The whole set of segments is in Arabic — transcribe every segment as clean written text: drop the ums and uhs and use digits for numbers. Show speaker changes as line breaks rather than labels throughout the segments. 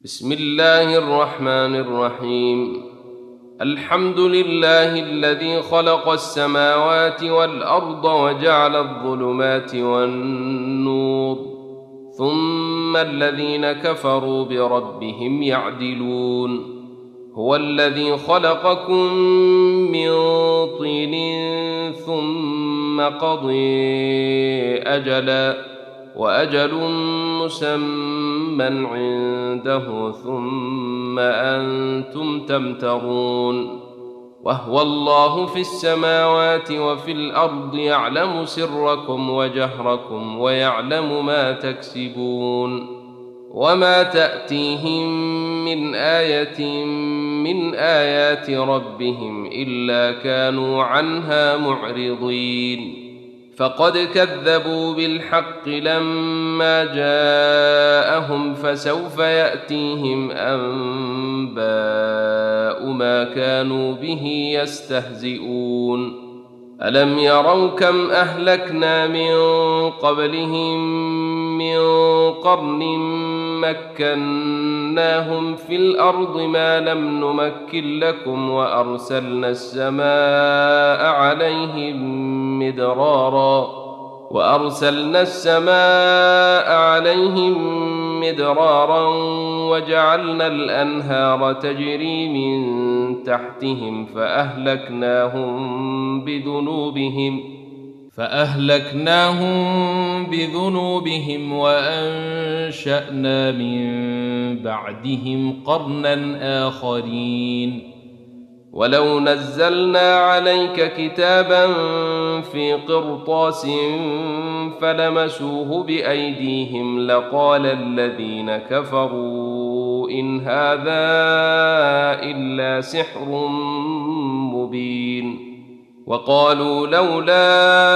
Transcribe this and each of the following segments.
بسم الله الرحمن الرحيم. الحمد لله الذي خلق السماوات والأرض وجعل الظلمات والنور، ثم الذين كفروا بربهم يعدلون. هو الذي خلقكم من طين ثم قضي أجلا، وأجل مسمى عنده، ثم أنتم تمترون. وهو الله في السماوات وفي الأرض، يعلم سركم وجهركم ويعلم ما تكسبون. وما تأتيهم من آية من آيات ربهم إلا كانوا عنها معرضين. فقد كذبوا بالحق لما جاءهم، فسوف يأتيهم أنباء ما كانوا به يستهزئون. ألم يروا كم أهلكنا من قبلهم من قرن مكناهم في الأرض ما لم نمكن لكم، وأرسلنا السماء عليهم مدرارا وجعلنا الأنهار تجري من تحتهم فأهلكناهم بذنوبهم وأنشأنا من بعدهم قرنا آخرين. ولو نزلنا عليك كتابا في قرطاس فلمسوه بأيديهم لقال الذين كفروا إن هذا إلا سحر مبين. وقالوا لولا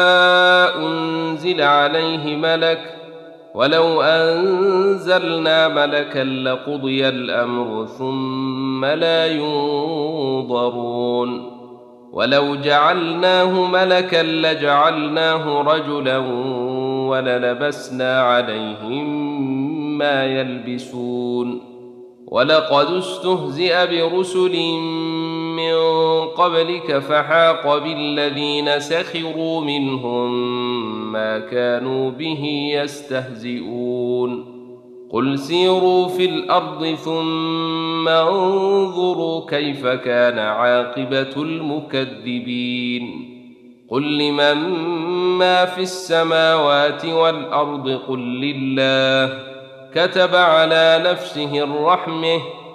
أنزل عليه ملك، ولو أنزلنا ملكا لقضي الأمر ثم لا ينظرون. ولو جعلناه ملكا لجعلناه رجلا وللبسنا عليهم ما يلبسون. ولقد استهزئ برسل من قبلك فحاق بالذين سخروا منهم ما كانوا به يستهزئون. قل سيروا في الأرض ثم انظروا كيف كان عاقبة المكذبين. قل لمن ما في السماوات والأرض قل لله، كتب على نفسه الرحمة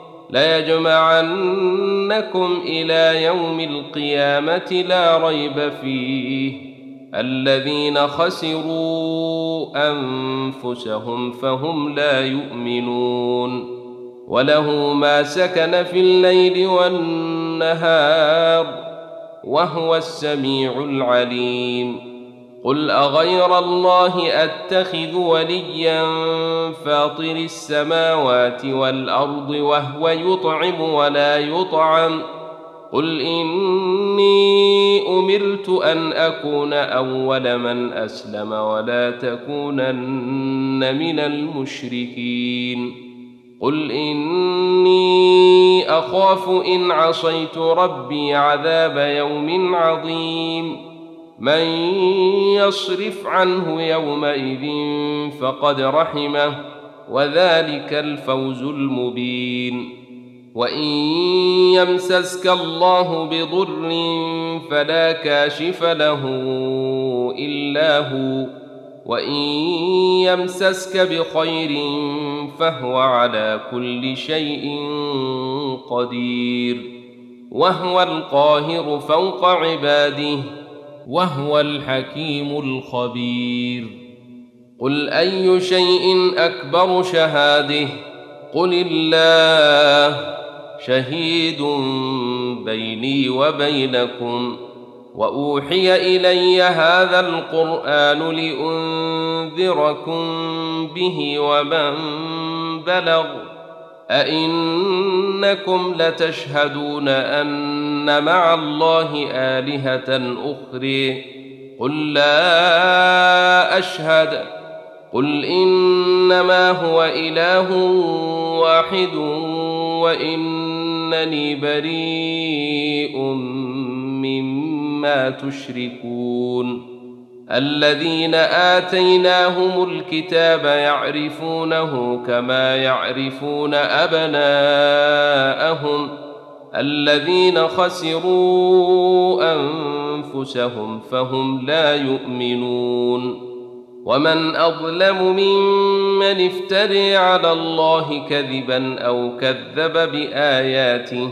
ليجمعنكم إلى يوم القيامة لا ريب فيه. الذين خسروا أنفسهم فهم لا يؤمنون. وله ما سكن في الليل والنهار وهو السميع العليم. قل أغير الله أتخذ وليا فاطر السماوات والأرض وهو يطعم ولا يطعم؟ قل إني أمرت أن أكون أول من أسلم ولا تكونن من المشركين. قل إني أخاف إن عصيت ربي عذاب يوم عظيم. من يصرف عنه يومئذ فقد رحمه، وذلك الفوز المبين. وإن يمسسك الله بضر فلا كاشف له إلا هو، وإن يمسسك بخير فهو على كل شيء قدير. وهو القاهر فوق عباده، وهو الحكيم الخبير. قل أي شيء أكبر شهادة؟ قل الله شهيد بيني وبينكم. وأوحي إلي هذا القرآن لأنذركم به ومن بلغ. أئنكم لتشهدون أن مع الله آلهة أخرى؟ قل لا أشهد. قل إنما هو إله واحد وإنني بريء مما تشركون الذين آتيناهم الكتاب يعرفونه كما يعرفون أبناءهم الذين خسروا أنفسهم فهم لا يؤمنون ومن أظلم ممن افتري على الله كذبا أو كذب بآياته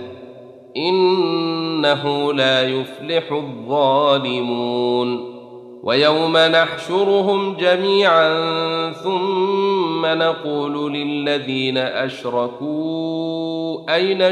إنه لا يفلح الظالمون ويوم نحشرهم جميعا ثم نقول للذين أشركوا أين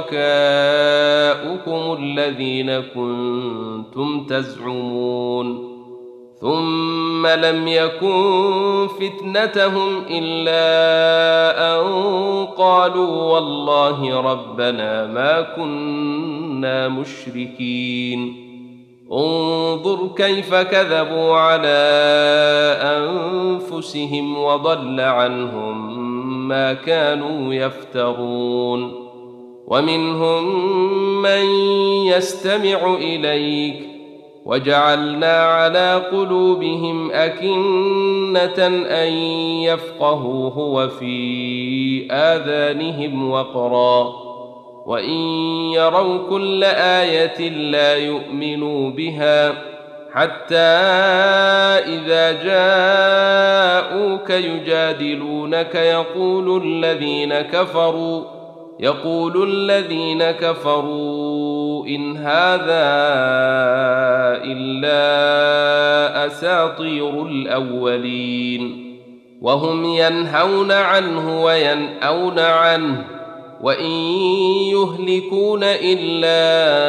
شركاؤكم الذين كنتم تزعمون ثم لم يكن فتنتهم إلا أن قالوا والله ربنا ما كنا مشركين انظر كيف كذبوا على أنفسهم وضل عنهم ما كانوا يفترون ومنهم من يستمع إليك وجعلنا على قلوبهم أكنة أن يفقهوه وفي آذانهم وقرا وإن يروا كل آية لا يؤمنوا بها حتى إذا جاءوك يجادلونك يقول الذين كفروا إن هذا إلا أساطير الأولين وهم ينهون عنه وينأون عنه وإن يهلكون إلا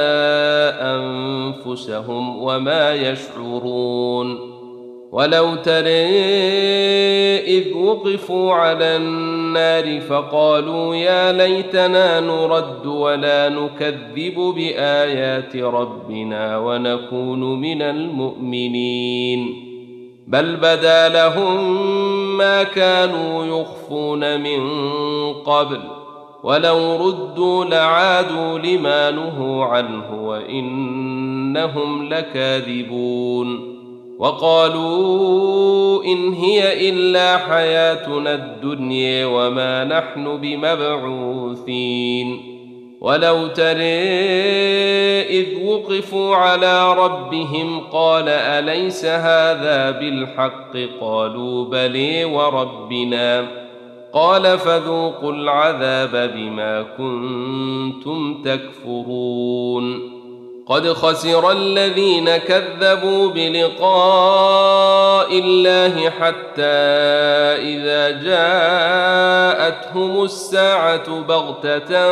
أنفسهم وما يشعرون ولو ترى إذ وقفوا على النار فقالوا يا ليتنا نرد ولا نكذب بآيات ربنا ونكون من المؤمنين بل بدا لهم ما كانوا يخفون من قبل ولو ردوا لعادوا لما نهوا عنه وإنهم لكاذبون وقالوا إن هي إلا حياتنا الدنيا وما نحن بمبعوثين ولو ترى إذ وقفوا على ربهم قال أليس هذا بالحق قالوا بلى وربنا قال فذوقوا العذاب بما كنتم تكفرون قد خسر الذين كذبوا بلقاء الله حتى إذا جاءتهم الساعة بغتة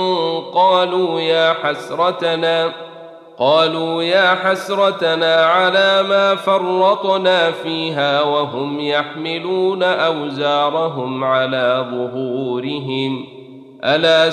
قالوا يا حسرتنا على ما فرطنا فيها وهم يحملون أوزارهم على ظهورهم ألا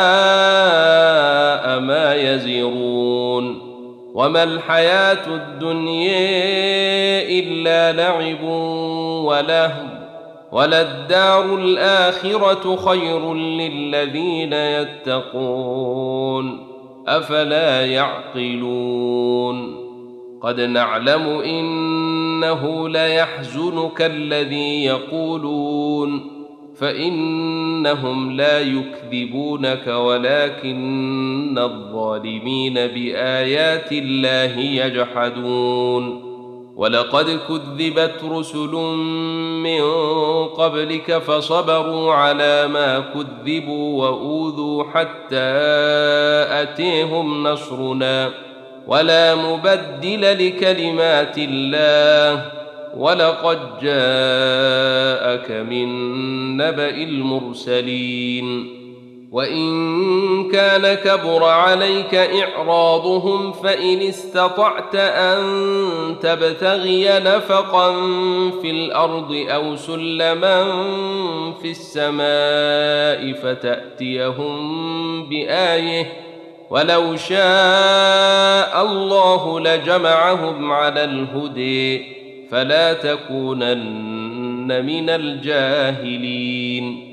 ساء ما يزرون وما الحياة الدنيا إلا لعب ولهو وللدار الآخرة خير للذين يتقون أفلا يعقلون قد نعلم إنه ليحزنك الذي يقولون فإنهم لا يكذبونك ولكن الظالمين بآيات الله يجحدون ولقد كذبت رسل من قبلك فصبروا على ما كذبوا وأوذوا حتى أتيهم نصرنا ولا مبدل لكلمات الله ولقد جاءك من نبأ المرسلين وإن كان كبر عليك إعراضهم فإن استطعت أن تبتغي نفقا في الأرض أو سلما في السماء فتأتيهم بآية ولو شاء الله لجمعهم على الهدى فلا تكونن من الجاهلين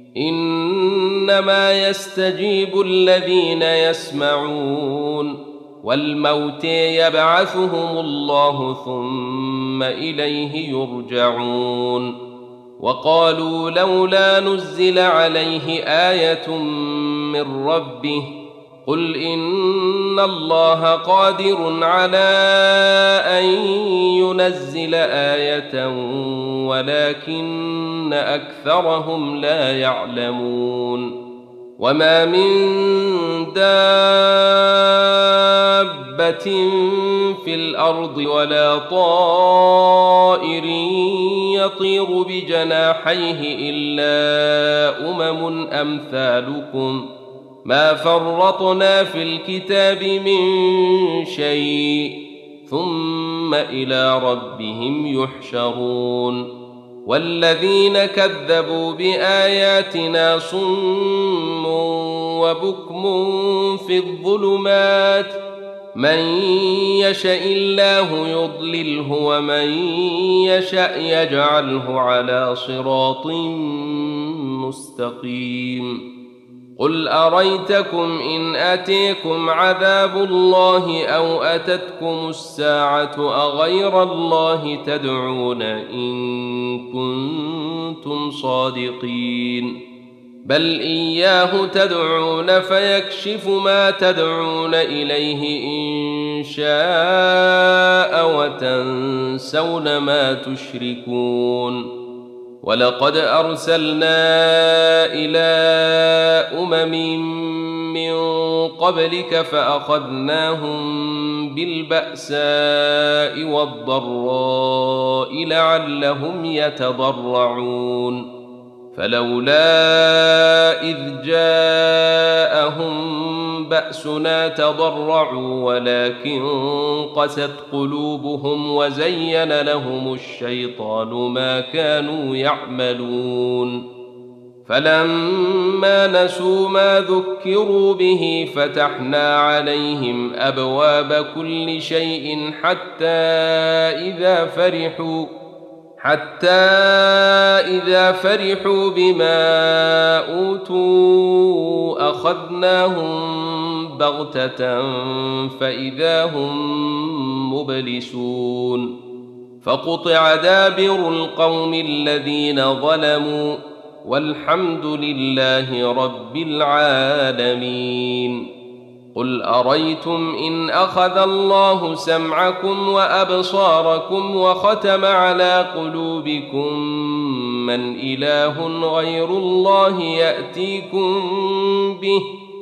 إنما يستجيب الذين يسمعون والموت يبعثهم الله ثم إليه يرجعون وقالوا لولا نزل عليه آية من ربه قل إن الله قادر على أن ينزل آية ولكن أكثرهم لا يعلمون وما من دابة في الأرض ولا طائر يطير بجناحيه إلا أمثالكم ما فرطنا في الكتاب من شيء ثم إلى ربهم يحشرون والذين كذبوا بآياتنا صم وبكم في الظلمات من يشاء الله يضلله ومن يشاء يجعله على صراط مستقيم قل أريتكم إن أتيكم عذاب الله أو أتتكم الساعة أغير الله تدعون إن كنتم صادقين بل إياه تدعون فيكشف ما تدعون إليه إن شاء وتنسون ما تشركون ولقد أرسلنا إلى من قبلك فأخذناهم بالبأساء والضراء لعلهم يتضرعون فلولا إذ جاءهم بأسنا تضرعوا ولكن قست قلوبهم وزين لهم الشيطان ما كانوا يعملون فلما نسوا ما ذكروا به فتحنا عليهم أبواب كل شيء حتى إذا فرحوا بما أوتوا أخذناهم بغتة فإذا هم مبلسون فقطع دابر القوم الذين ظلموا والحمد لله رب العالمين قل أريتم إن أخذ الله سمعكم وأبصاركم وختم على قلوبكم من إله غير الله يأتيكم به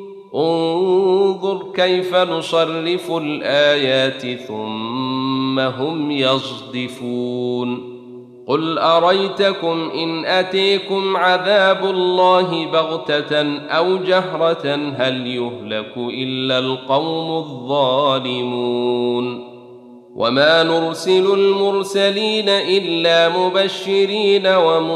انظر كيف نصرف الآيات ثم هم يصدفون قل أريتكم إن أتيكم عذاب الله بغتة أو جهرة هل يهلك إلا القوم الظالمون وما نرسل المرسلين إلا مبشرين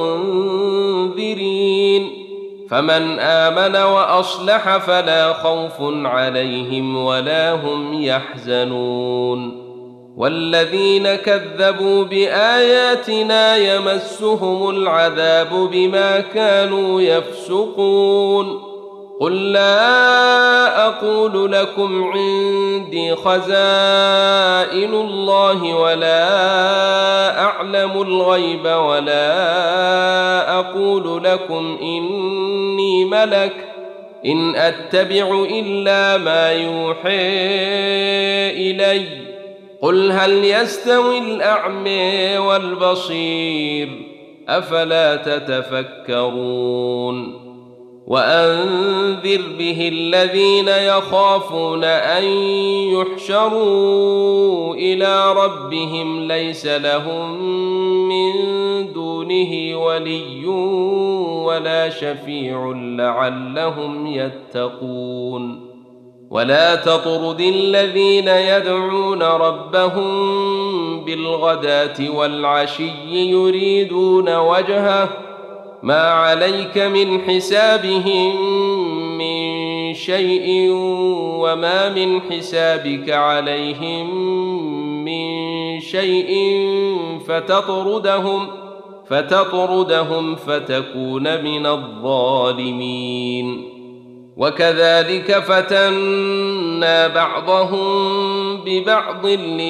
ومنذرين فمن آمن وأصلح فلا خوف عليهم ولا هم يحزنون والذين كذبوا بآياتنا يمسهم العذاب بما كانوا يفسقون قل لا أقول لكم عندي خزائن الله ولا أعلم الغيب ولا أقول لكم إني ملك إن أتبع إلا ما يوحى إلي قل هل يستوي الأعمى والبصير أفلا تتفكرون وأنذر به الذين يخافون أن يحشروا إلى ربهم ليس لهم من دونه ولي ولا شفيع لعلهم يتقون ولا تطرد الذين يدعون ربهم بالغداة والعشي يريدون وجهه ما عليك من حسابهم من شيء وما من حسابك عليهم من شيء فتطردهم فتكون من الظالمين. وكذلك فتنا بعضهم ببعض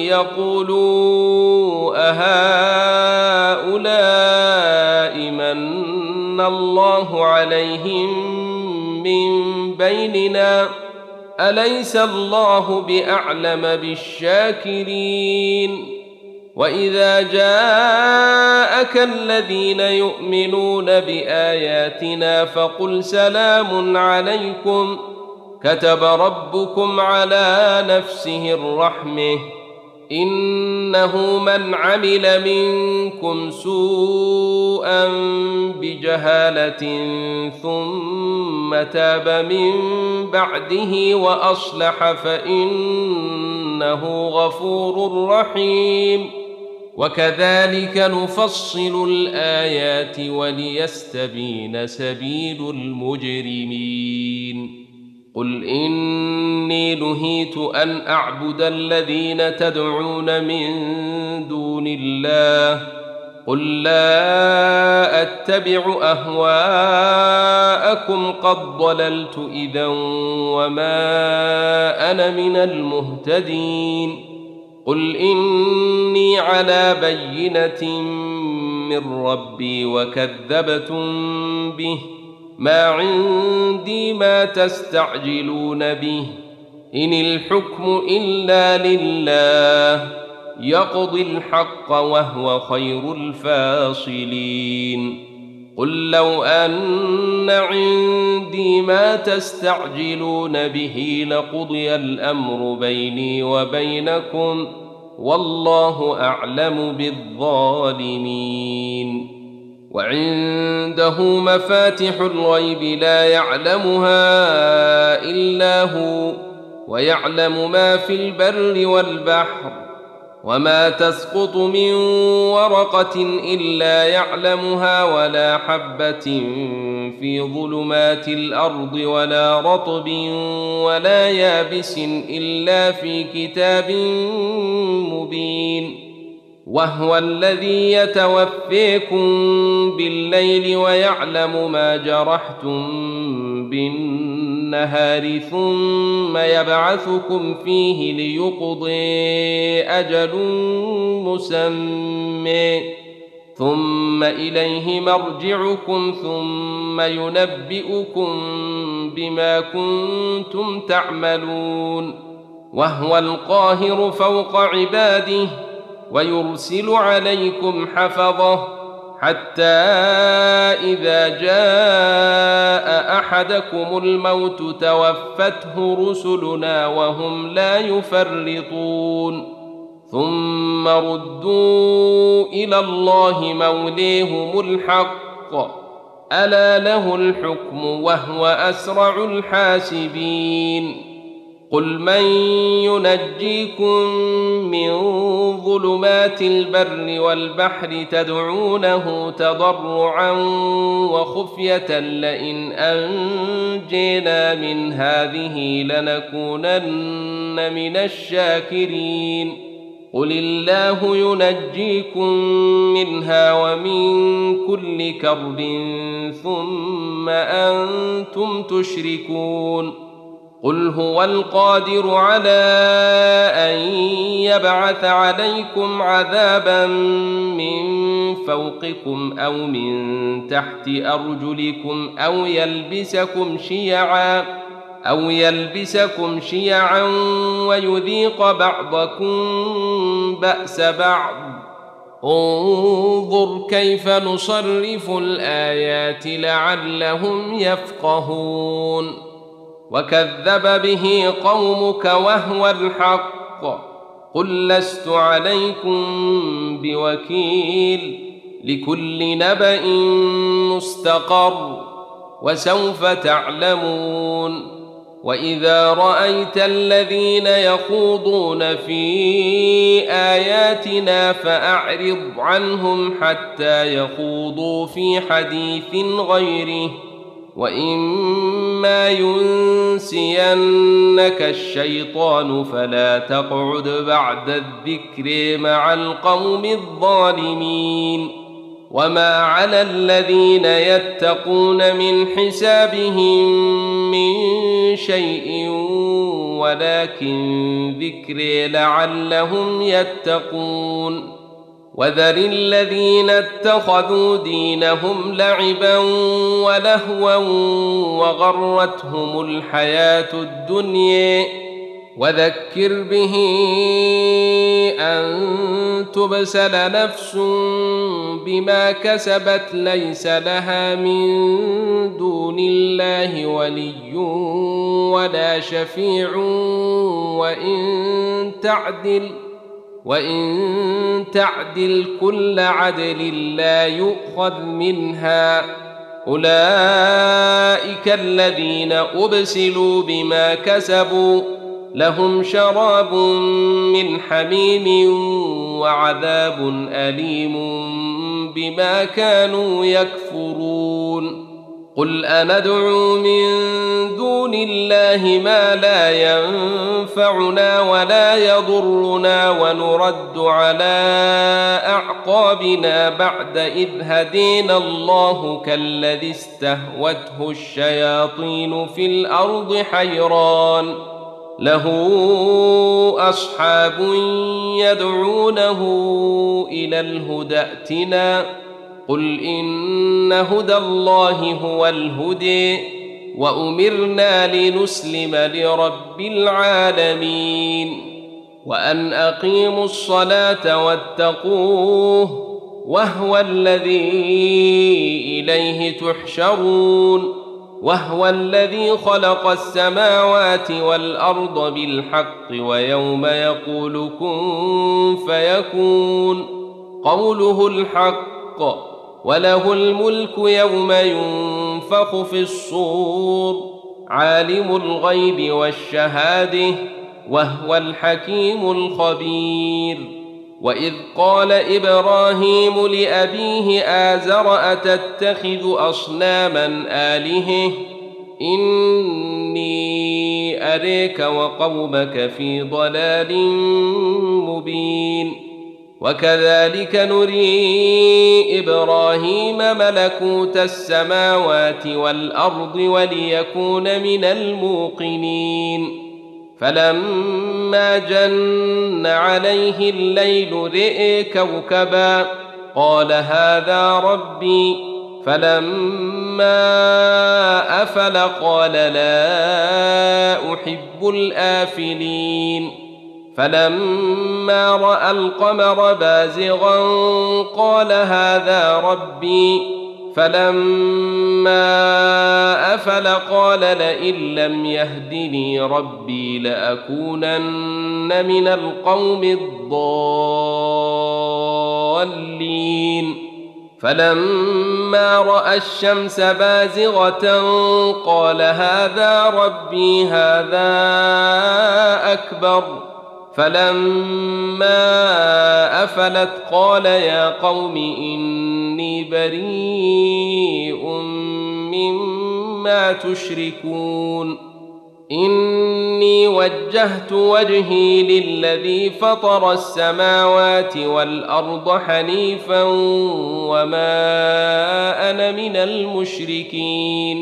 ليقولوا أهؤلاء من الله عليهم من بيننا أليس الله بأعلم بالشاكرين. وإذا جاءك الذين يؤمنون بآياتنا فقل سلام عليكم كتب ربكم على نفسه الرحمة إنه من عمل منكم سوءا بجهالة ثم تاب من بعده وأصلح فإنه غفور رحيم. وكذلك نفصل الآيات وليستبين سبيل المجرمين. قل إني نهيت أن أعبد الذين تدعون من دون الله قل لا أتبع أهواءكم قد ضللت إذا وما أنا من المهتدين. قل إني على بينة من ربي وكذبتم به ما عندي ما تستعجلون به إن الحكم إلا لله يقضي الحق وهو خير الفاصلين. قل لو أن عندي ما تستعجلون به لقضي الأمر بيني وبينكم والله أعلم بالظالمين. وعنده مفاتح الغيب لا يعلمها إلا هو ويعلم ما في البر والبحر وما تسقط من ورقة إلا يعلمها ولا حبة في ظلمات الأرض ولا رطب ولا يابس إلا في كتاب مبين. وهو الذي يتوفيكم بالليل ويعلم ما جرحتم بالنهار ثم يبعثكم فيه ليقضي أجل مسمى ثم إليه مرجعكم ثم ينبئكم بما كنتم تعملون. وهو القاهر فوق عباده ويرسل عليكم حفظه حتى إذا جاء أحدكم الموت توفته رسلنا وهم لا يفرطون ثم ردوا إلى الله موليهم الحق ألا له الحكم وهو أسرع الحاسبين. قل من ينجيكم من ظلمات البر والبحر تدعونه تضرعا وخفية لئن أنجينا من هذه لنكونن من الشاكرين. قل الله ينجيكم منها ومن كل كرب ثم أنتم تشركون. قل هو القادر على أن يبعث عليكم عذابا من فوقكم أو من تحت أرجلكم أو يلبسكم شيعا ويذيق بعضكم بأس بعض. انظر كيف نصرف الآيات لعلهم يفقهون. وكذب به قومك وهو الحق قل لست عليكم بوكيل لكل نبأ مستقر وسوف تعلمون. وإذا رأيت الذين يخوضون في آياتنا فأعرض عنهم حتى يخوضوا في حديث غيره وإما ينسينك الشيطان فلا تقعد بعد الذكر مع القوم الظالمين. وما على الذين يتقون من حسابهم من شيء ولكن ذكر لعلهم يتقون وذر الذين اتخذوا دينهم لعبا ولهوا وغرتهم الحياة الدنيا وذكر به أن تبسل نفس بما كسبت ليس لها من دون الله ولي ولا شفيع وإن تعدل كل عدل لا يؤخذ منها أولئك الذين أبسلوا بما كسبوا لهم شراب من حميم وعذاب أليم بما كانوا يكفرون قل أندعو من دون الله ما لا ينفعنا ولا يضرنا ونرد على أعقابنا بعد إذ هدينا الله كالذي استهوته الشياطين في الأرض حيران له أصحاب يدعونه إلى الهدى ائتنا قل إن هدى الله هو الهدي وأمرنا لنسلم لرب العالمين وأن أقيموا الصلاة واتقوه وهو الذي إليه تحشرون وهو الذي خلق السماوات والأرض بالحق ويوم يقول كن فيكون قوله الحق وله الملك يوم ينفخ في الصور عالم الغيب والشهادة وهو الحكيم الخبير وإذ قال إبراهيم لأبيه آزر أتتخذ أصناما آلهة إني أريك وقومك في ضلال مبين وكذلك نري إبراهيم ملكوت السماوات والأرض وليكون من الموقنين فلما جن عليه الليل رئي كوكبا قال هذا ربي فلما أفل قال لا أحب الآفلين فلما رأى القمر بازغا قال هذا ربي فلما أفل قال لئن لم يهدني ربي لأكونن من القوم الضالين فلما رأى الشمس بازغة قال هذا ربي هذا أكبر فلما أفلت قال يا قوم إني بريء مما تشركون إني وجهت وجهي للذي فطر السماوات والأرض حنيفا وما أنا من المشركين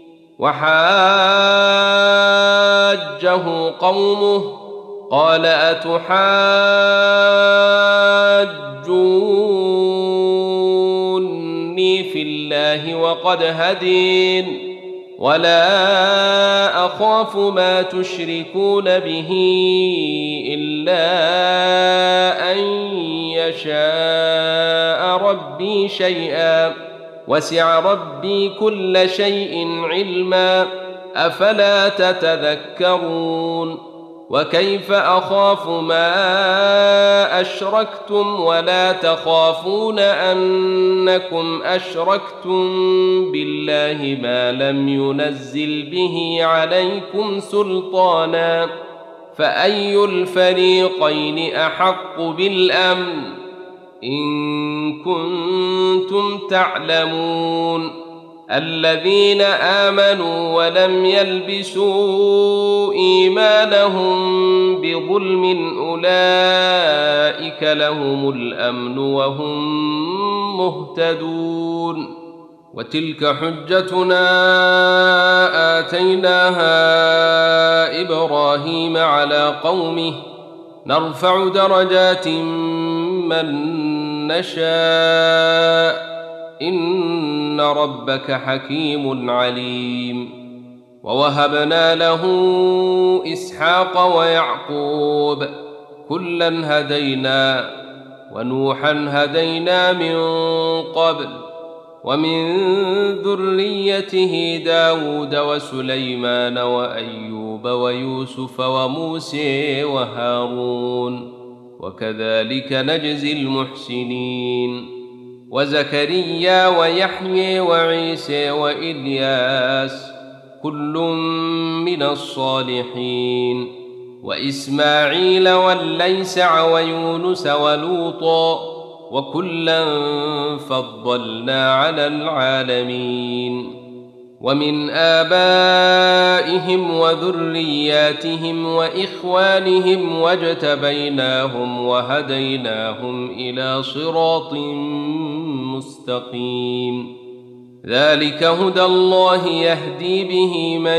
وحاجه قومه قال أتحاجوني في الله وقد هدين ولا أخاف ما تشركون به إلا أن يشاء ربي شيئا وسع ربي كل شيء علما أفلا تتذكرون وكيف أخاف ما أشركتم ولا تخافون أنكم أشركتم بالله ما لم ينزل به عليكم سلطانا فأي الفريقين أحق بالأمن إن كنتم تعلمون الذين آمنوا ولم يلبسوا إيمانهم بظلم أولئك لهم الأمن وهم مهتدون. وتلك حجتنا آتيناها إبراهيم على قومه نرفع درجات من نشاء إن ربك حكيم عليم. ووهبنا له إسحاق ويعقوب كلا هدينا ونوحا هدينا من قبل ومن ذريته داود وسليمان وأيوب ويوسف وموسى وهارون وكذلك نجزي المحسنين. وزكريا ويحيى وعيسى وإلياس كل من الصالحين وإسماعيل والليسع ويونس ولوطا وكلا فضلنا على العالمين. ومن آبائهم وذرياتهم وإخوانهم واجتبيناهم وهديناهم إلى صراط مستقيم. ذلك هدى الله يهدي به من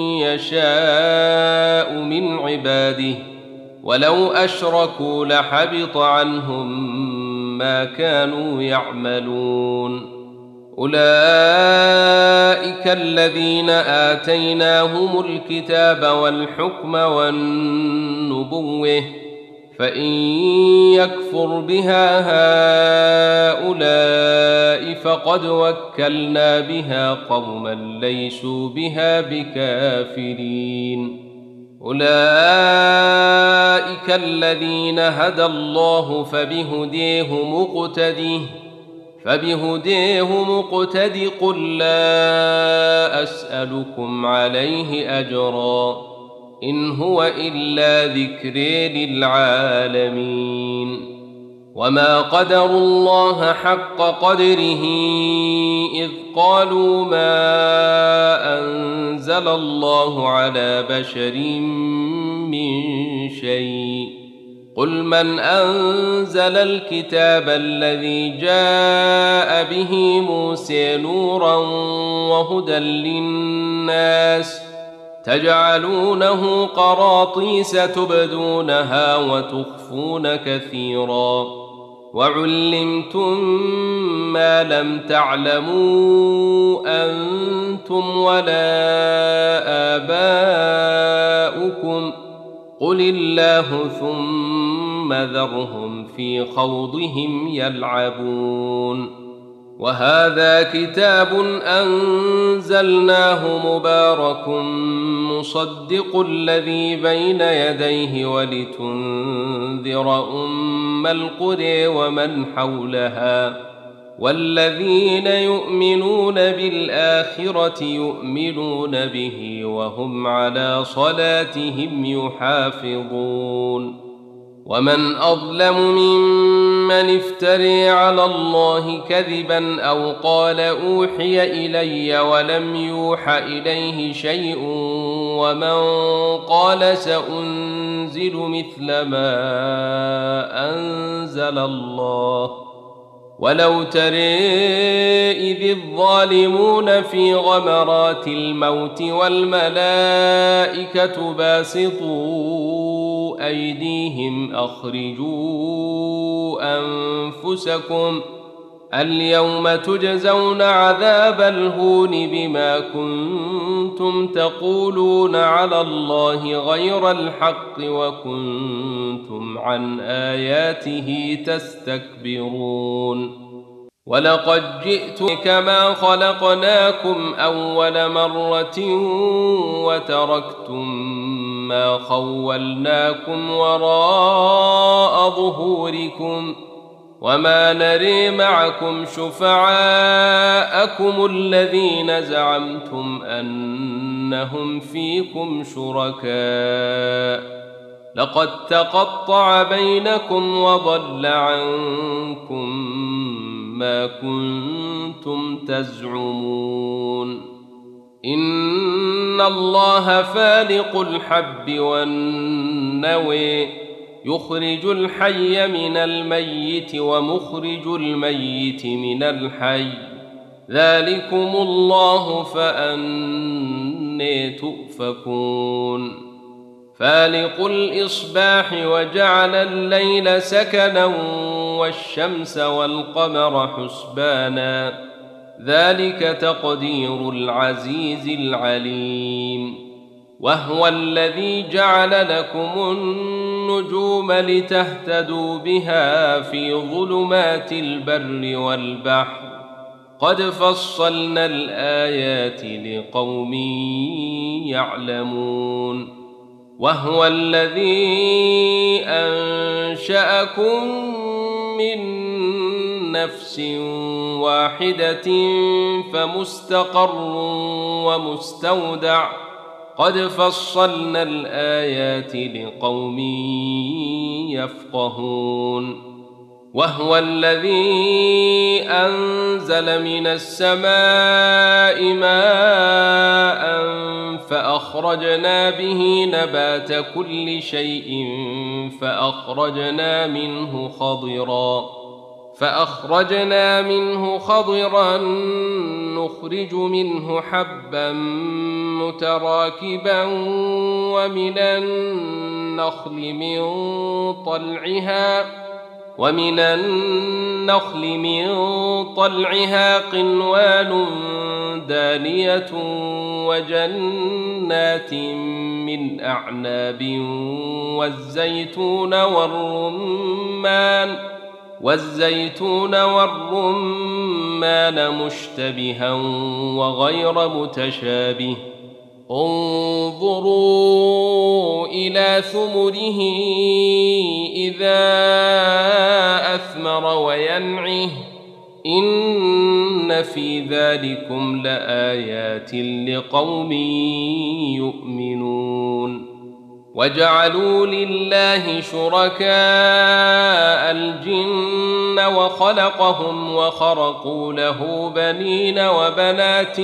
يشاء من عباده ولو أشركوا لحبط عنهم ما كانوا يعملون. أولئك الذين آتيناهم الكتاب والحكم والنبوة فإن يكفر بها هؤلاء فقد وكلنا بها قوما ليسوا بها بكافرين. أولئك الذين هدى الله فبهديه مقتد قل لا أسألكم عليه أجرا إن هو إلا ذكر للعالمين. وما قدروا الله حق قدره إذ قالوا ما أنزل الله على بشر من شيء قل من أنزل الكتاب الذي جاء به موسى نورا وهدى للناس تجعلونه قراطيس تبدونها وتخفون كثيرا وعلمتم ما لم تعلموا أنتم ولا آباؤكم قل الله ثم ذرهم في خوضهم يلعبون. وهذا كتاب أنزلناه مبارك مصدق الذي بين يديه ولتنذر أم القرى ومن حولها والذين يؤمنون بالآخرة يؤمنون به وهم على صلاتهم يحافظون. ومن أظلم ممن افتري على الله كذبا أو قال أوحي إلي ولم يوح إليه شيء ومن قال سأنزل مثل ما أنزل الله ولو ترى إذ الظالمون في غمرات الموت والملائكة باسطوا أيديهم أخرجوا أنفسكم اليوم تجزون عذاب الهون بما كنتم تقولون على الله غير الحق وكنتم عن آياته تستكبرون. ولقد جئتم كما خلقناكم أول مرة وتركتم ما خولناكم وراء ظهوركم وما نري معكم شفعاءكم الذين زعمتم أنهم فيكم شركاء لقد تقطع بينكم وضل عنكم ما كنتم تزعمون إن الله فالق الحب والنوى يخرج الحي من الميت ومخرج الميت من الحي ذلكم الله فأنى تؤفكون فالق الإصباح وجعل الليل سكنا والشمس والقمر حسبانا ذلك تقدير العزيز العليم وهو الذي جعل لكم النجوم لتهتدوا بها في ظلمات البر والبحر قد فصلنا الآيات لقوم يعلمون وهو الذي أنشأكم من نفس واحدة فمستقر ومستودع قد فصلنا الآيات لقوم يفقهون وهو الذي أنزل من السماء ماء فأخرجنا به نبات كل شيء فأخرجنا منه خضرا نخرج منه حبا متراكبا ومن النخل من طلعها قنوان دانية وجنات من أعناب والزيتون والرمان مشتبها وغير متشابه انظروا إلى ثمره إذا أثمر وينعه إن في ذلكم لآيات لقوم يؤمنون وجعلوا لله شركاء الجن وخلقهم وخرقوا له بنين وبنات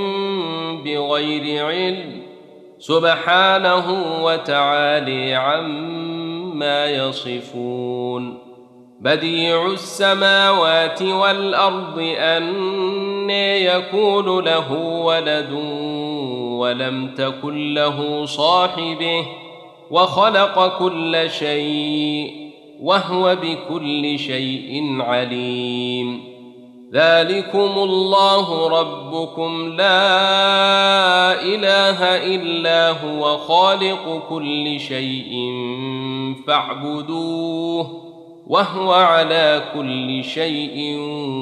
بغير علم سبحانه وتعالى عما يصفون بديع السماوات والأرض أنى يكون له ولد ولم تكن له صاحبه وخلق كل شيء وهو بكل شيء عليم ذلكم الله ربكم لا إله إلا هو خالق كل شيء فاعبدوه وهو على كل شيء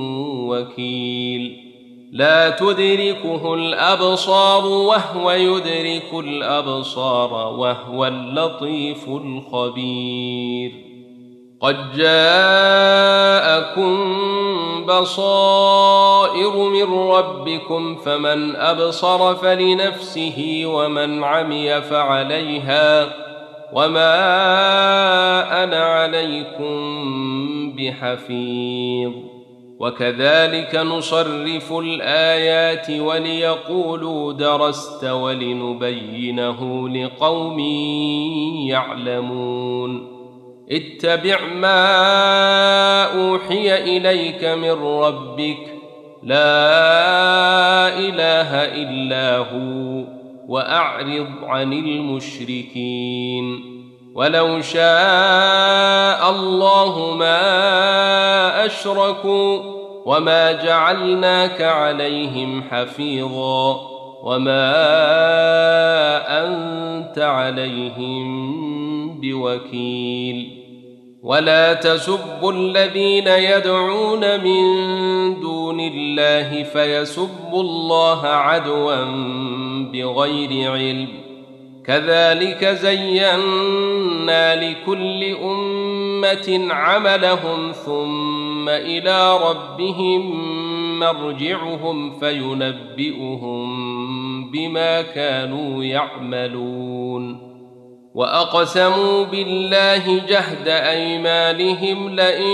وكيل لا تدركه الأبصار وهو يدرك الأبصار وهو اللطيف الخبير قد جاءكم بصائر من ربكم فمن أبصر فلنفسه ومن عمي فعليها وما أنا عليكم بحفيظ وكذلك نصرف الآيات وليقولوا درست ولنبينه لقوم يعلمون اتبع ما أوحي إليك من ربك لا إله إلا هو وأعرض عن المشركين ولو شاء الله ما أشركوا وما جعلناك عليهم حفيظا وما أنت عليهم بوكيل ولا تسبوا الذين يدعون من دون الله فيسبوا الله عدوا بغير علم كذلك زينا لكل أمة عملهم ثم إلى ربهم مرجعهم فينبئهم بما كانوا يعملون وأقسموا بالله جهد أيمانهم لئن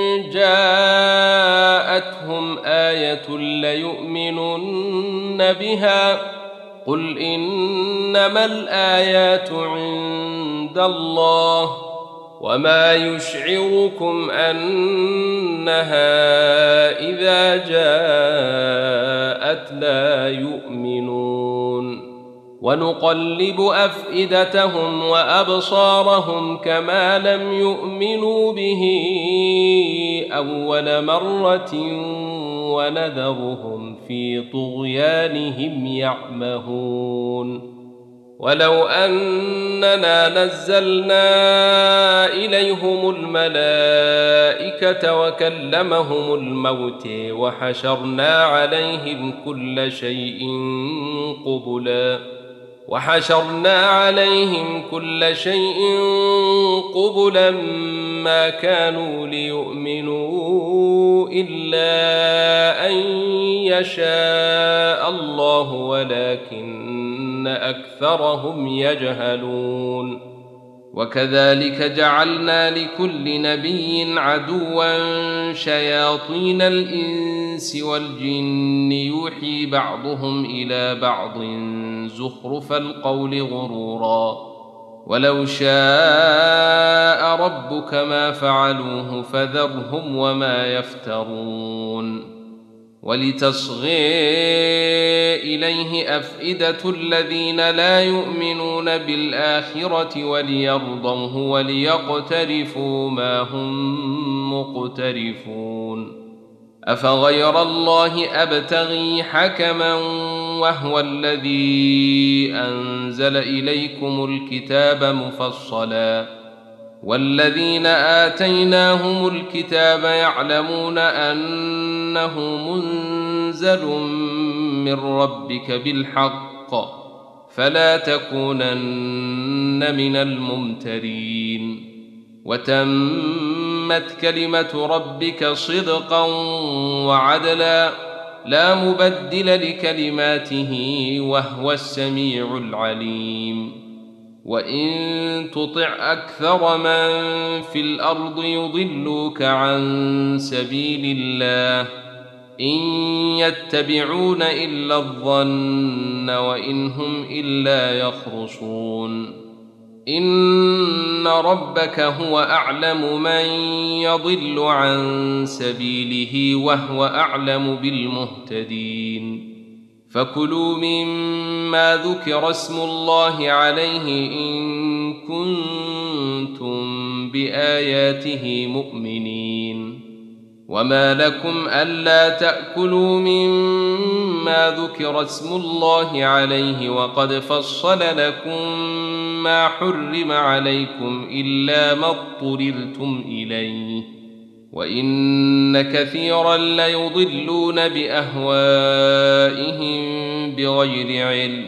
جاءتهم آية ليؤمنن بها قل إنما الآيات عند الله وما يشعركم أنها إذا جاءت لا يؤمنون ونقلب أفئدتهم وأبصارهم كما لم يؤمنوا به أول مرة ونذرهم في طغيانهم يعمهون ولو أننا نزلنا إليهم الملائكة وكلمهم الموت وحشرنا عليهم كل شيء قبلا ما كانوا ليؤمنوا إلا أن يشاء الله ولكن أكثرهم يجهلون وكذلك جعلنا لكل نبي عدوا شياطين الإنس والجن يوحي بعضهم إلى بعض زخرف القول غرورا ولو شاء ربك ما فعلوه فذرهم وما يفترون ولتصغي إليه أفئدة الذين لا يؤمنون بالآخرة وليرضوه وليقترفوا ما هم مقترفون أفغير الله أبتغي حكما وهو الذي أنزل إليكم الكتاب مفصلا والذين آتيناهم الكتاب يعلمون أنه منزل من ربك بالحق فلا تكونن من الممترين وتمت كلمة ربك صدقا وعدلا لا مبدل لكلماته وهو السميع العليم وإن تطع أكثر من في الأرض يضلوك عن سبيل الله إن يتبعون إلا الظن وإن هم إلا يخرصون إن ربك هو أعلم من يضل عن سبيله وهو أعلم بالمهتدين فكلوا مما ذكر اسم الله عليه إن كنتم بآياته مؤمنين وما لكم ألا تأكلوا مما ذكر اسم الله عليه وقد فصل لكم ما حرم عليكم إلا ما اضطررتم إليه وإن كثيرا ليضلون بأهوائهم بغير علم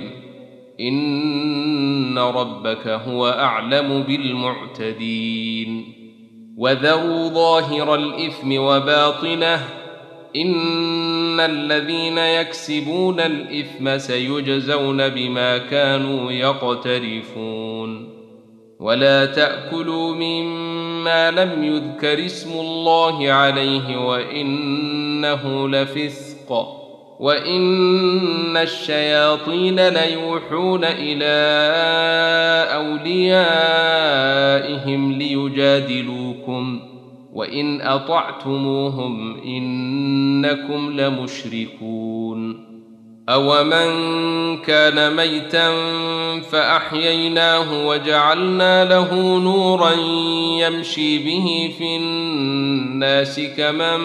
إن ربك هو أعلم بالمعتدين وذروا ظاهر الإثم وباطنه إن الذين يكسبون الإثم سيجزون بما كانوا يقترفون ولا تأكلوا مما لم يذكر اسم الله عليه وإنه لفسق وإن الشياطين ليوحون إلى أوليائهم ليجادلوكم وإن أطعتموهم إنكم لمشركون أومن كان ميتا فأحييناه وجعلنا له نورا يمشي به في الناس كمن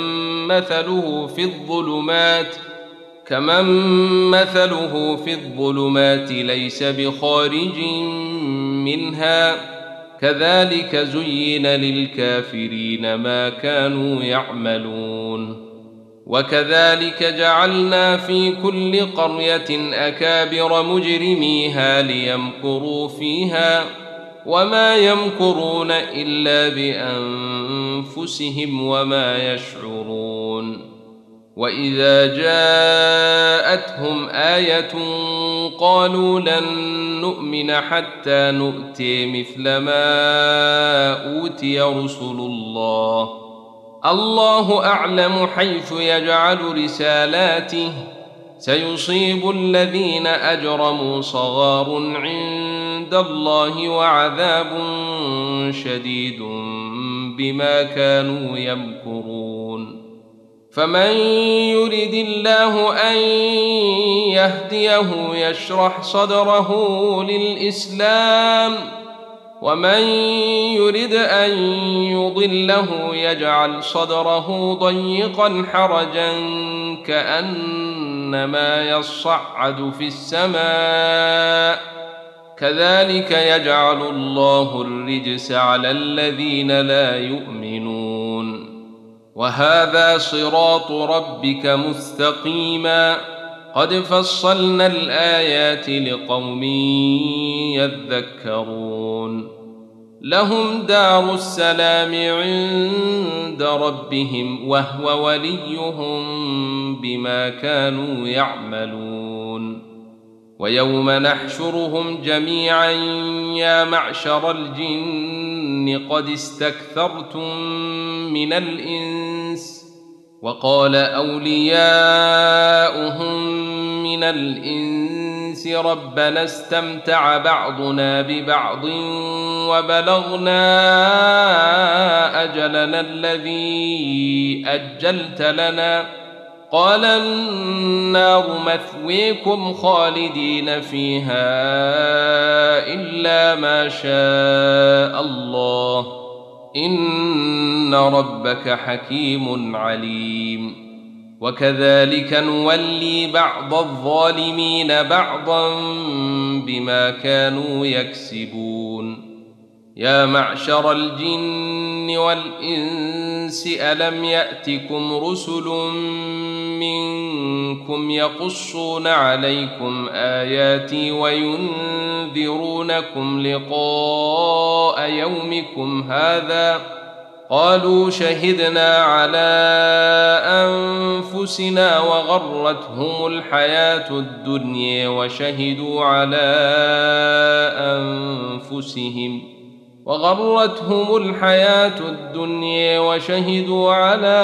مثله في الظلمات ليس بخارج منها كذلك زين للكافرين ما كانوا يعملون وكذلك جعلنا في كل قرية أكابر مجرميها ليمكروا فيها وما يمكرون إلا بأنفسهم وما يشعرون وإذا جاءتهم آية قالوا لن نؤمن حتى نؤتي مثل ما أوتي رسل الله الله أعلم حيث يجعل رسالاته سيصيب الذين أجرموا صغار عند الله وعذاب شديد بما كانوا يمكرون فمن يرد الله أن يهديه يشرح صدره للإسلام ومن يرد أن يضله يجعل صدره ضيقا حرجا كأنما يصعد في السماء كذلك يجعل الله الرجس على الذين لا يؤمنون وهذا صراط ربك مستقيما قد فصلنا الآيات لقوم يذكرون لهم دار السلام عند ربهم وهو وليهم بما كانوا يعملون ويوم نحشرهم جميعا يا معشر الجن قد استكثرتم من الإنس وقال أولياؤهم من الإنس ربنا استمتع بعضنا ببعض وبلغنا أجلنا الذي أجلت لنا قال النار مثويكم خالدين فيها إلا ما شاء الله إن ربك حكيم عليم وكذلك نولي بعض الظالمين بعضا بما كانوا يكسبون يا معشر الجن والإنس ألم يأتكم رسل منكم يقصون عليكم آياتي وينذرونكم لقاء يومكم هذا قالوا شهدنا على أنفسنا وغرتهم الحياة الدنيا وشهدوا على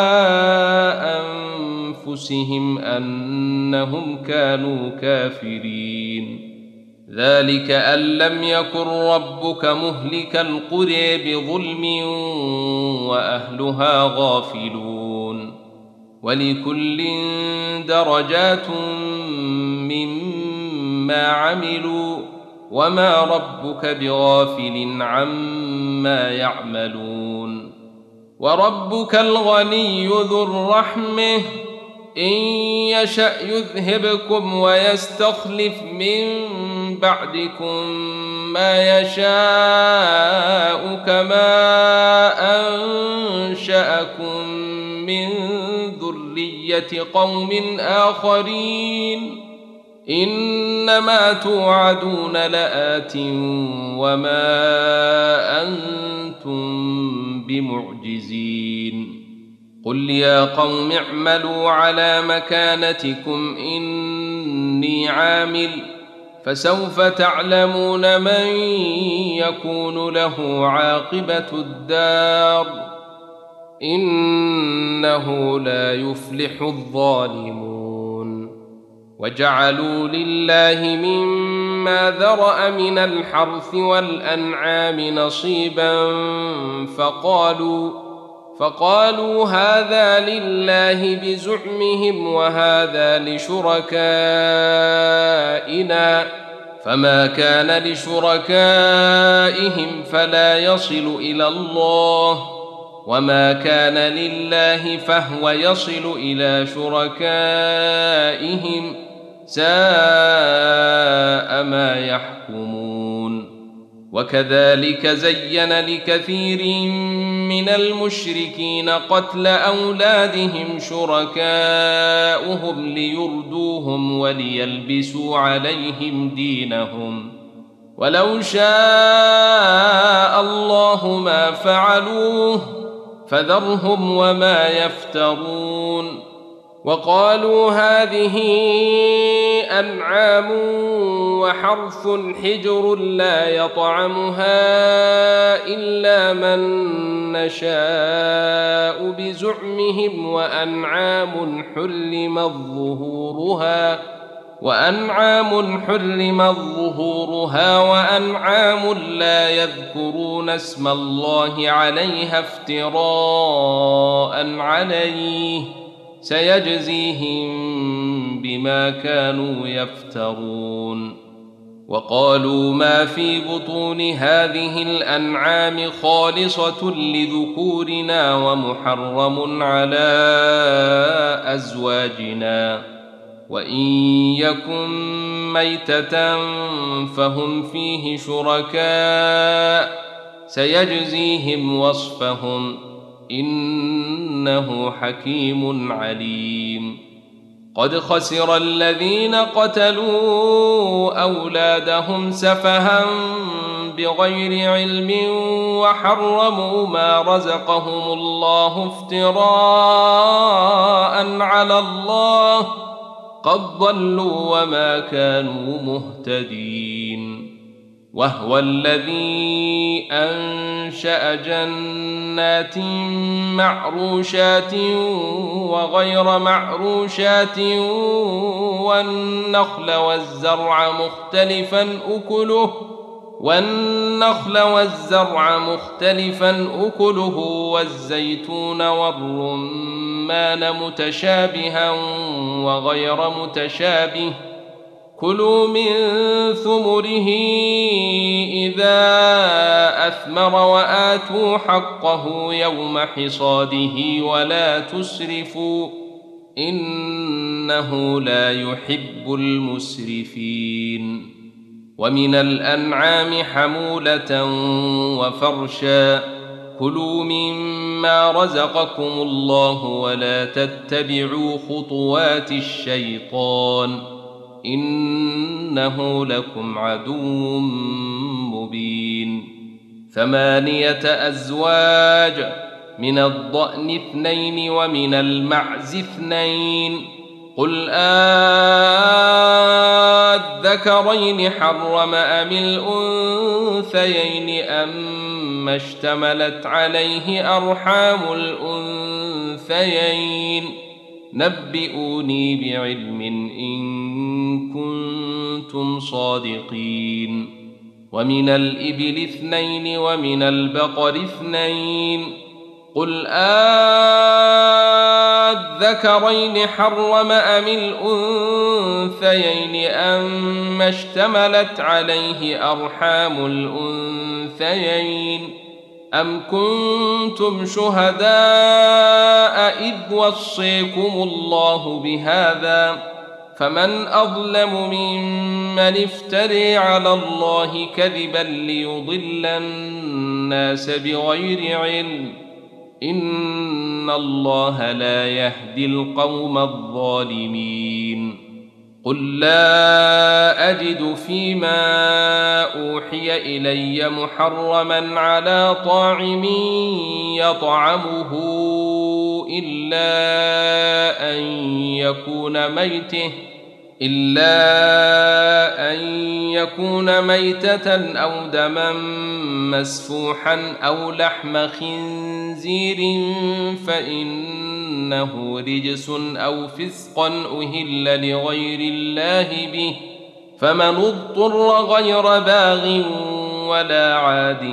أنفسهم أنهم كانوا كافرين ذلك أن لم يكن ربك مهلك القرى بظلم وأهلها غافلون ولكل درجات مما عملوا وما ربك بغافل عما يعملون وربك الغني ذو الرحمة إن يشأ يذهبكم ويستخلف من بعدكم ما يشاء كما أنشأكم من ذرية قوم آخرين إنما توعدون لآت وما أنتم بمعجزين قل يا قوم اعملوا على مكانتكم إني عامل فسوف تعلمون من يكون له عاقبة الدار إنه لا يفلح الظالمون وجعلوا لله مما ذرأ من الحرث والأنعام نصيبا فقالوا هذا لله بزعمهم وهذا لشركائنا فما كان لشركائهم فلا يصل إلى الله وما كان لله فهو يصل إلى شركائهم ساء ما يحكمون وكذلك زين لكثير من المشركين قتل أولادهم شركاؤهم ليردوهم وليلبسوا عليهم دينهم ولو شاء الله ما فعلوه فذرهم وما يفترون وقالوا هذه أنعام وحرث حجر لا يطعمها إلا من نشاء بزعمهم وأنعام حرمت ظهورها وأنعام لا يذكرون اسم الله عليها افتراء عليه سيجزيهم بما كانوا يفترون. وقالوا ما في بطون هذه الأنعام خالصة لذكورنا ومحرم على أزواجنا وإن يكن ميتة فهم فيه شركاء سيجزيهم وصفهم إنه حكيم عليم. قد خسر الذين قتلوا أولادهم سفها بغير علم وحرموا ما رزقهم الله افتراء على الله قد ضلوا وما كانوا مهتدين. وهو الذي أنشأ جنات معروشات وغير معروشات والنخل والزرع مختلفا أكله والزيتون والرمان متشابها وغير متشابه كلوا من ثمره إذا أثمر وآتوا حقه يوم حصاده ولا تسرفوا إنه لا يحب المسرفين. ومن الأنعام حمولة وفرشا كلوا مما رزقكم الله ولا تتبعوا خطوات الشيطان إنه لكم عدو مبين. 8 أزواج من الضأن 2 ومن المعز 2 قل الذكرين حرم أم الأنثيين أما اشتملت عليه أرحام الأنثيين نبئوني بعلم إن كنتم صادقين. ومن الإبل 2 ومن البقر 2 قل الذكرين حرم أم الأنثيين أما اشتملت عليه أرحام الأنثيين أم كنتم شهداء إذ وصيكم الله بهذا فمن أظلم ممن افتري على الله كذبا ليضل الناس بغير علم إن الله لا يهدي القوم الظالمين. قل لا أجد فيما أوحي إلي محرما على طاعم يطعمه إلا أن يكون ميتة أو دما مسفوحا أو لحم خنزير فإنه رجس أو فسقا أهل لغير الله به فمن اضطر غير باغ ولا عاد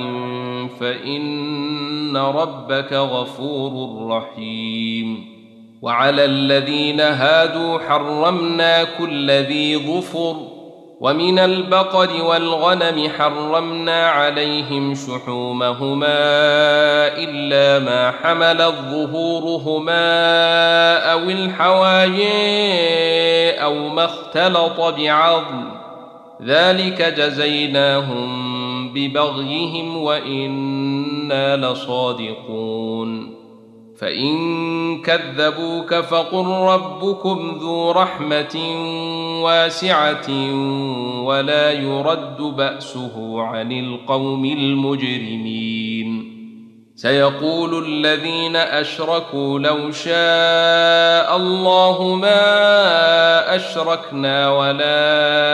فإن ربك غفور رحيم. وعلى الذين هادوا حرمنا كل ذي ظفر ومن البقر والغنم حرمنا عليهم شحومهما إلا ما حملت ظهورهما أو الحوايا أو ما اختلط بعظم ذلك جزيناهم ببغيهم وإنا لصادقون. فإن كذبوك فقل ربكم ذو رحمة واسعة ولا يرد بأسه عن القوم المجرمين. سيقول الذين أشركوا لو شاء الله ما أشركنا ولا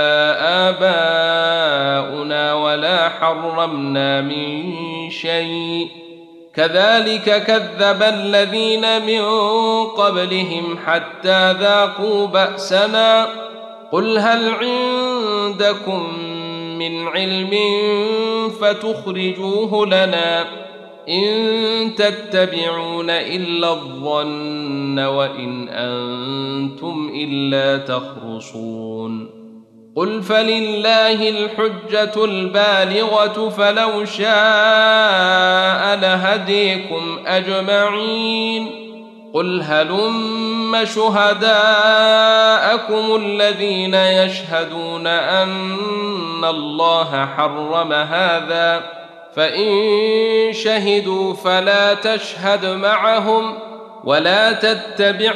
آباؤنا ولا حرمنا من شيء كذلك كذب الذين من قبلهم حتى ذاقوا بأسنا قل هل عندكم من علم فتخرجوه لنا إن تتبعون إلا الظن وإن أنتم إلا تخرصون قل فلله الحجة البالغة فلو شاء لهديكم أجمعين قل هلم شهداءكم الذين يشهدون أن الله حرم هذا فإن شهدوا فلا تشهد معهم ولا تتبع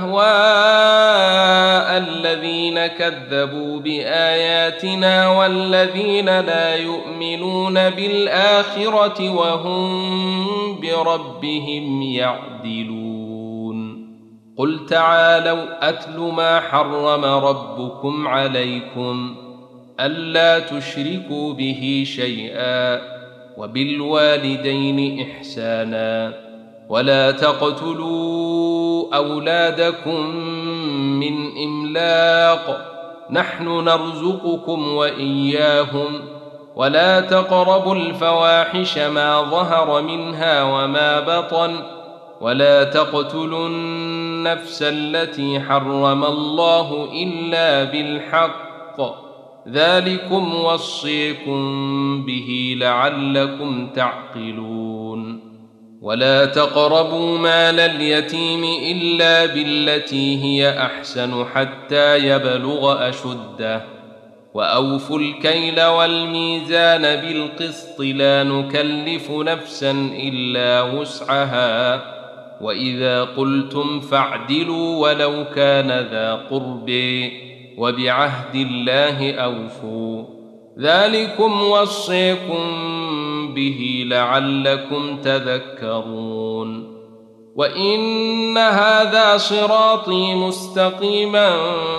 أهواء الذين كذبوا بآياتنا والذين لا يؤمنون بالآخرة وهم بربهم يعدلون قل تعالوا أتل ما حرم ربكم عليكم ألا تشركوا به شيئا وبالوالدين إحسانا ولا تقتلوا أولادكم من إملاق نحن نرزقكم وإياهم ولا تقربوا الفواحش ما ظهر منها وما بطن ولا تقتلوا النفس التي حرم الله إلا بالحق ذلكم وصيكم به لعلكم تعقلون ولا تقربوا مال اليتيم إلا بالتي هي أحسن حتى يبلغ أشده وأوفوا الكيل والميزان بالقسط لا نكلف نفسا إلا وسعها وإذا قلتم فاعدلوا ولو كان ذا قرب وبعهد الله أوفوا ذلكم وصيكم به لعلكم تذكرون وإن هذا صراطي مستقيما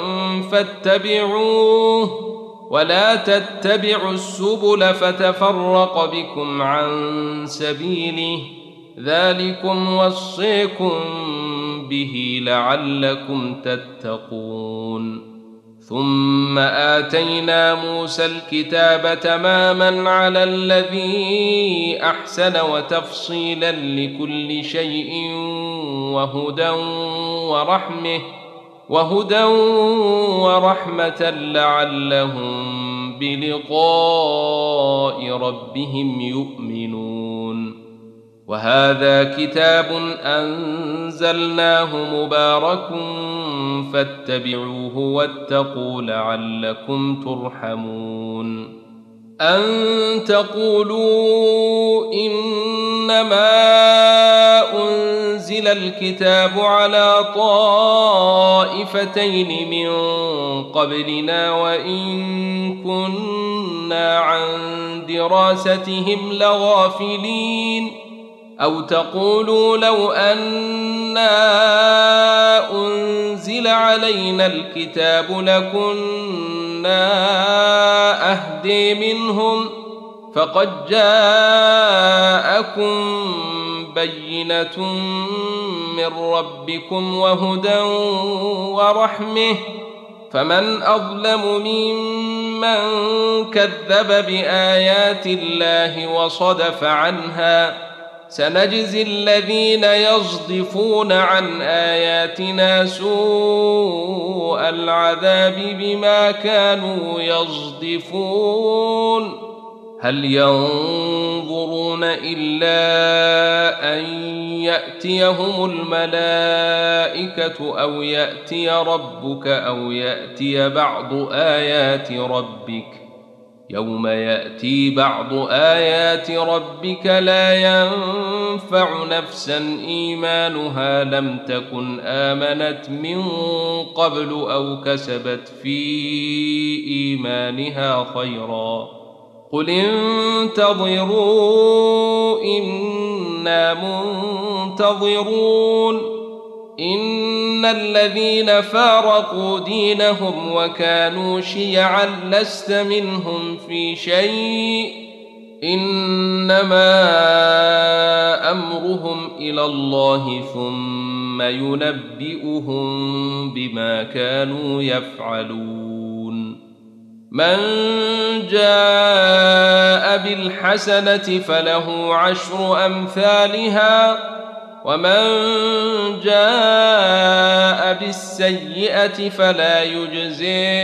فاتبعوه ولا تتبعوا السبل فتفرق بكم عن سبيله ذلكم وصيكم به لعلكم تتقون ثم آتينا موسى الكتاب تماما على الذي أحسن وتفصيلا لكل شيء وهدى ورحمة لعلهم بلقاء ربهم يؤمنون وهذا كتاب أنزلناه مبارك فاتبعوه واتقوا لعلكم ترحمون أن تقولوا إنما أنزل الكتاب على طائفتين من قبلنا وإن كنا عن دراستهم لغافلين أو تقولوا لو أنا أنزل علينا الكتاب لكنا أهدي منهم فقد جاءكم بينة من ربكم وهدى ورحمة فمن أظلم ممن كذب بآيات الله وصدف عنها سنجزي الذين يصدفون عن آياتنا سوء العذاب بما كانوا يصدفون هل ينظرون إلا أن يأتيهم الملائكة أو يأتي ربك أو يأتي بعض آيات ربك يوم يأتي بعض آيات ربك لا ينفع نفسا إيمانها لم تكن آمنت من قبل أو كسبت في إيمانها خيرا قل انتظروا إن إنا منتظرون إن الذين فارقوا دينهم وكانوا شيعا لست منهم في شيء إنما أمرهم إلى الله ثم ينبئهم بما كانوا يفعلون من جاء بالحسنة فله 10 أمثالها ومن جاء بالسيئة فلا يجزي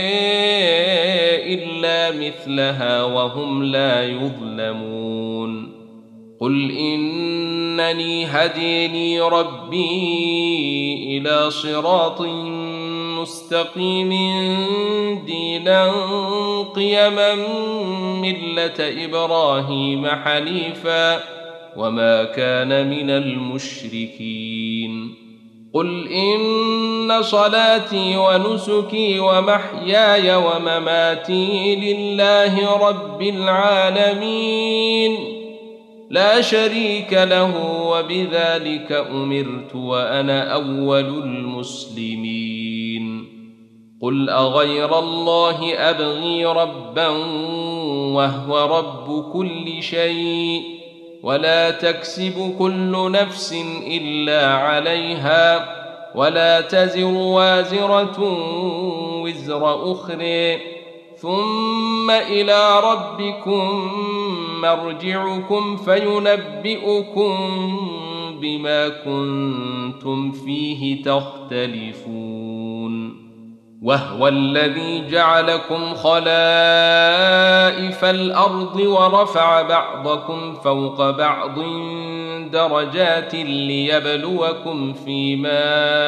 إلا مثلها وهم لا يظلمون قل إنني هديني ربي إلى صراط مستقيم دينا قيما ملة إبراهيم حنيفا وما كان من المشركين قل إن صلاتي ونسكي ومحياي ومماتي لله رب العالمين لا شريك له وبذلك أمرت وأنا أول المسلمين قل أغير الله أبغي ربا وهو رب كل شيء ولا تكسب كل نفس إلا عليها ولا تزر وازرة وزر أخرى ثم إلى ربكم مرجعكم فينبئكم بما كنتم فيه تختلفون وهو الذي جعلكم خلائف الأرض ورفع بعضكم فوق بعض درجات ليبلوكم فيما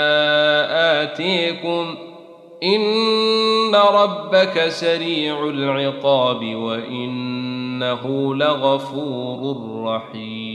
آتيكم إن ربك سريع العقاب وإنه لغفور رحيم